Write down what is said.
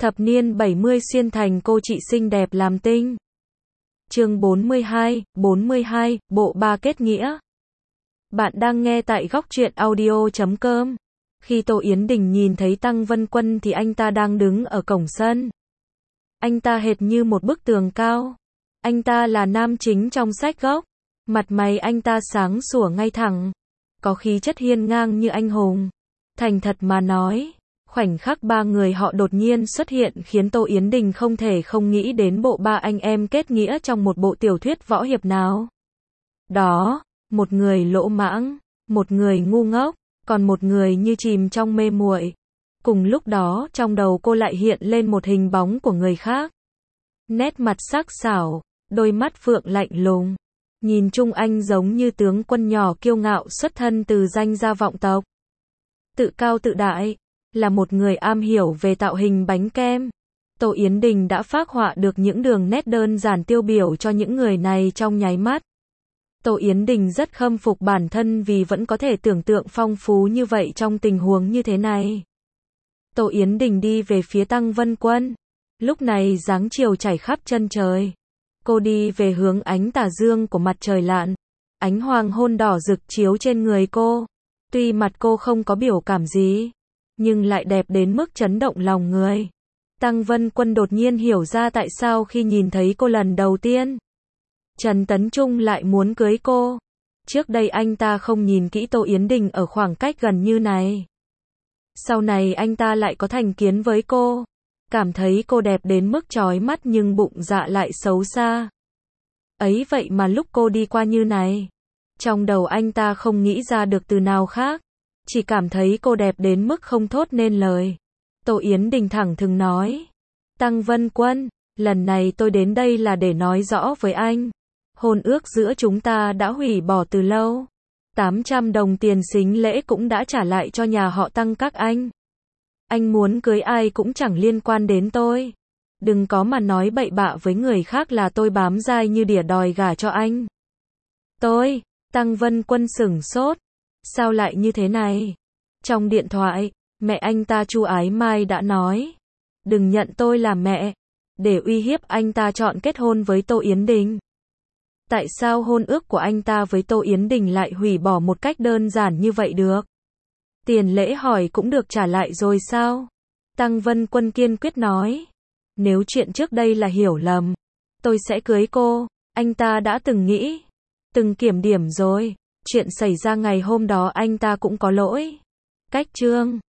Thập niên 70 xuyên thành cô chị xinh đẹp làm tinh. Chương 42, bộ ba kết nghĩa. Bạn đang nghe tại góc truyện audio.com. Khi Tô Yến Đình nhìn thấy Tăng Vân Quân thì anh ta đang đứng ở cổng sân. Anh ta hệt như một bức tường cao. Anh ta là nam chính trong sách gốc. Mặt mày anh ta sáng sủa ngay thẳng, có khí chất hiên ngang như anh hùng. Thành thật mà nói, khoảnh khắc ba người họ đột nhiên xuất hiện khiến Tô Yến Đình không thể không nghĩ đến bộ ba anh em kết nghĩa trong một bộ tiểu thuyết võ hiệp nào. Đó, một người lỗ mãng, một người ngu ngốc, còn một người như chìm trong mê muội. Cùng lúc đó trong đầu cô lại hiện lên một hình bóng của người khác. Nét mặt sắc sảo, đôi mắt phượng lạnh lùng. Nhìn chung anh giống như tướng quân nhỏ kiêu ngạo xuất thân từ danh gia vọng tộc. Tự cao tự đại, là một người am hiểu về tạo hình bánh kem. Tô Yến Đình đã phác họa được những đường nét đơn giản tiêu biểu cho những người này trong nháy mắt. Tô Yến Đình rất khâm phục bản thân vì vẫn có thể tưởng tượng phong phú như vậy trong tình huống như thế này. Tô Yến Đình đi về phía Tăng Vân Quân. Lúc này dáng chiều chảy khắp chân trời. Cô đi về hướng ánh tà dương của mặt trời lặn. Ánh hoàng hôn đỏ rực chiếu trên người cô. Tuy mặt cô không có biểu cảm gì, nhưng lại đẹp đến mức chấn động lòng người. Tăng Vân Quân đột nhiên hiểu ra tại sao khi nhìn thấy cô lần đầu tiên, Trần Tấn Trung lại muốn cưới cô. Trước đây anh ta không nhìn kỹ Tô Yến Đình ở khoảng cách gần như này. Sau này anh ta lại có thành kiến với cô. Cảm thấy cô đẹp đến mức chói mắt nhưng bụng dạ lại xấu xa. Ấy vậy mà lúc cô đi qua như này, trong đầu anh ta không nghĩ ra được từ nào khác. Chỉ cảm thấy cô đẹp đến mức không thốt nên lời. Tô Yến Đình thẳng thừng nói. Tăng Vân Quân, lần này tôi đến đây là để nói rõ với anh. Hôn ước giữa chúng ta đã hủy bỏ từ lâu. 800 đồng tiền sính lễ cũng đã trả lại cho nhà họ Tăng các anh. Anh muốn cưới ai cũng chẳng liên quan đến tôi. Đừng có mà nói bậy bạ với người khác là tôi bám dai như đỉa đòi gả cho anh. Tôi, Tăng Vân Quân sửng sốt. Sao lại như thế này? Trong điện thoại, mẹ anh ta Chu Ái Mai đã nói. Đừng nhận tôi làm mẹ. Để uy hiếp anh ta chọn kết hôn với Tô Yến Đình. Tại sao hôn ước của anh ta với Tô Yến Đình lại hủy bỏ một cách đơn giản như vậy được? Tiền lễ hỏi cũng được trả lại rồi sao? Tăng Vân Quân kiên quyết nói. Nếu chuyện trước đây là hiểu lầm, tôi sẽ cưới cô. Anh ta đã từng nghĩ, từng kiểm điểm rồi. Chuyện xảy ra ngày hôm đó anh ta cũng có lỗi. Cách chương